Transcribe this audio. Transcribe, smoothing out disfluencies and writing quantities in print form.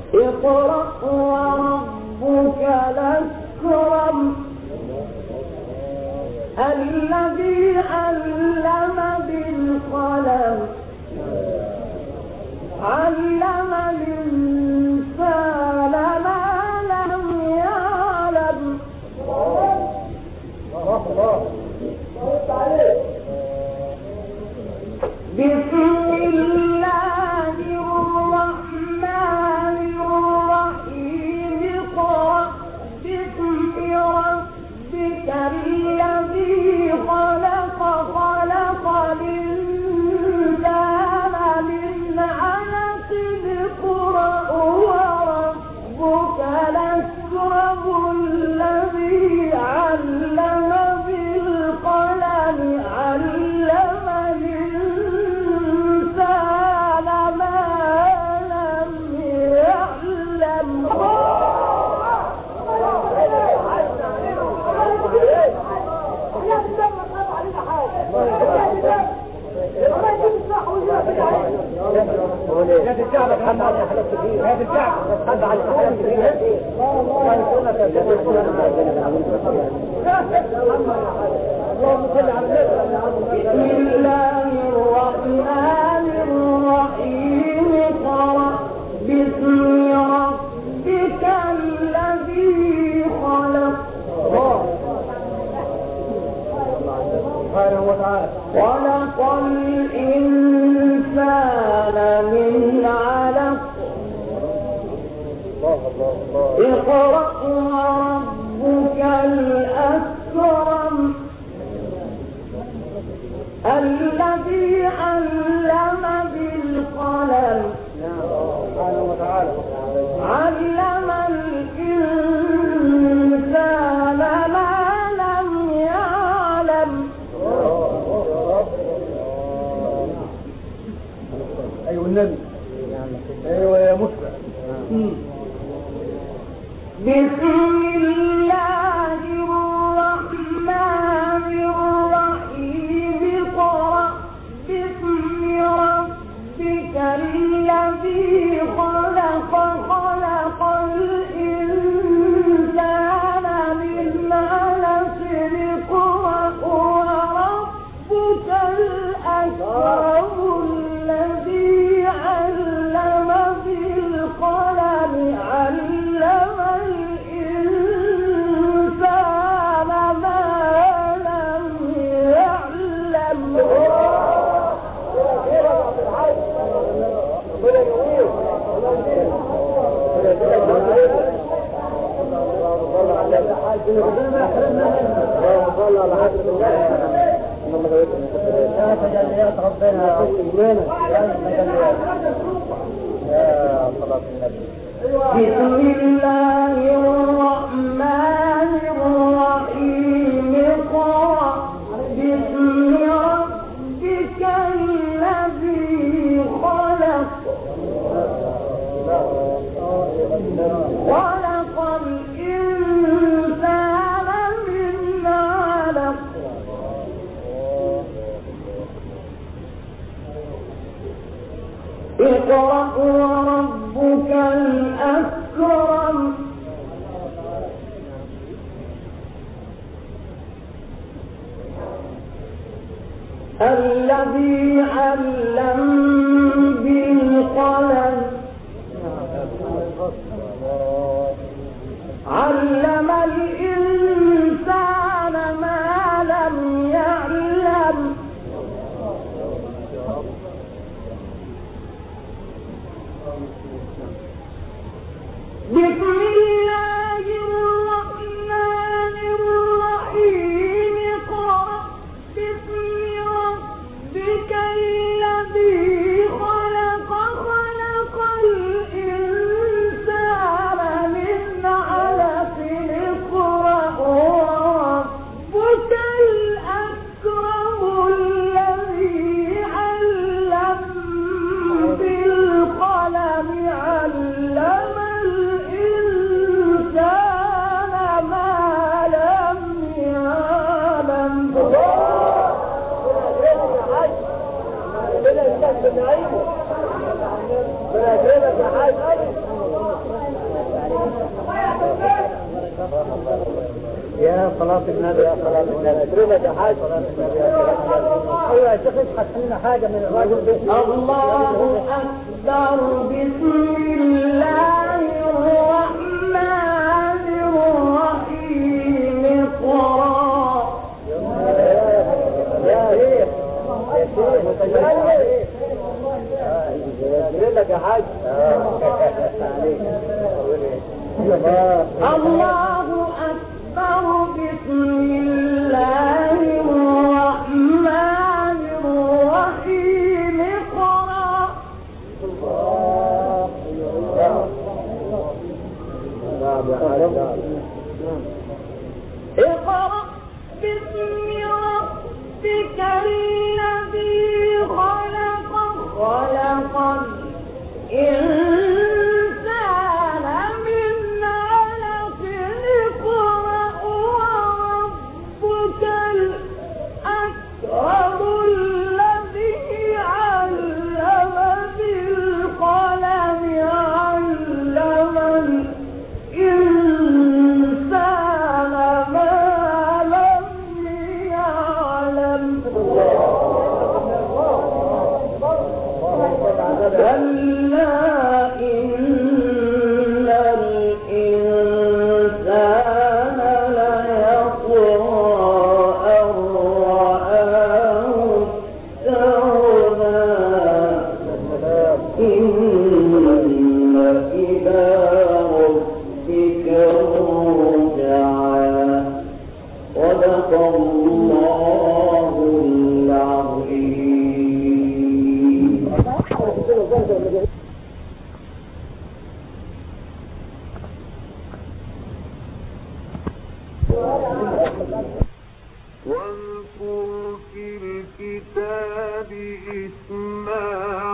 اقرأ وربك الأكرم الذي علم بالقلم علم الإنسان ما لم يعلم. بسم الله الرحمن الرحيم اقرأ باسم ربك الذي خلق خلق الإنسان من علق اقرأ وربك الأكرم الذي علم بالقلم علم الإنسان ما لم يعلم. هذا الشعب تخلى على حلقة كثير، هذا الشعب تخلى على حلقة كثير. اللهم صل على النبي. بسم الله الرحمن الرحيم اقرأ باسم ربك الذي خلق سبحانه وتعالى خلق الإنسان من علق اقرأ وربك الأكرم الذي علم بالقلم سبحانه وتعالى علم الإنسان ما لم يعلم. أيوة النبي أيوة يا مسلم. بسم الله الرحمن الرحيم اقرأ باسم ربك الذي خلق خلق الإنسان من علق اقرأ وربك الأكرم الذي علم بالقلم علم الإنسان ما لم يعلم. يا تجليات ربنا يا صلاة النبي. بسم الله الرحمن الرحيم اقرأ باسم ربك الذي خلق خلق الإنسان من علق اقرأ وربك الأكرم الذي علم بالقلم علم الإنسان ما لم يعلم. بسم الله الرحمن الرحيم اقرأ باسم ربك الذي خلق خلق الإنسان من علق اقرأ وربك الأكرم الذي علم بالقلم علم الإنسان يا صلاة النبي يا صلاة النبي ادرينا يا حاج صلاة النبي يا صلاة النبي. ايوه يا شيخ اشحت لنا حاجة من الراجل ده. الله أكبر بسم الله الرحمن الرحيم اقرأ يا شيخ ادرينا يا حاج. الله أكبر بسم الله الرحمن الرحيم اقرأ اقرأ باسم ربك الذي خلق خلق الإنسان من علق اقرأ وربك الأكرم الذي علم بالقلم علم الإنسان ما لم يعلم كلا إن الإنسان ليطغى أن رآه استغنى إن إلى ربك الرجعى صدق الله العظيم. واذكر في الكتاب إسماعيل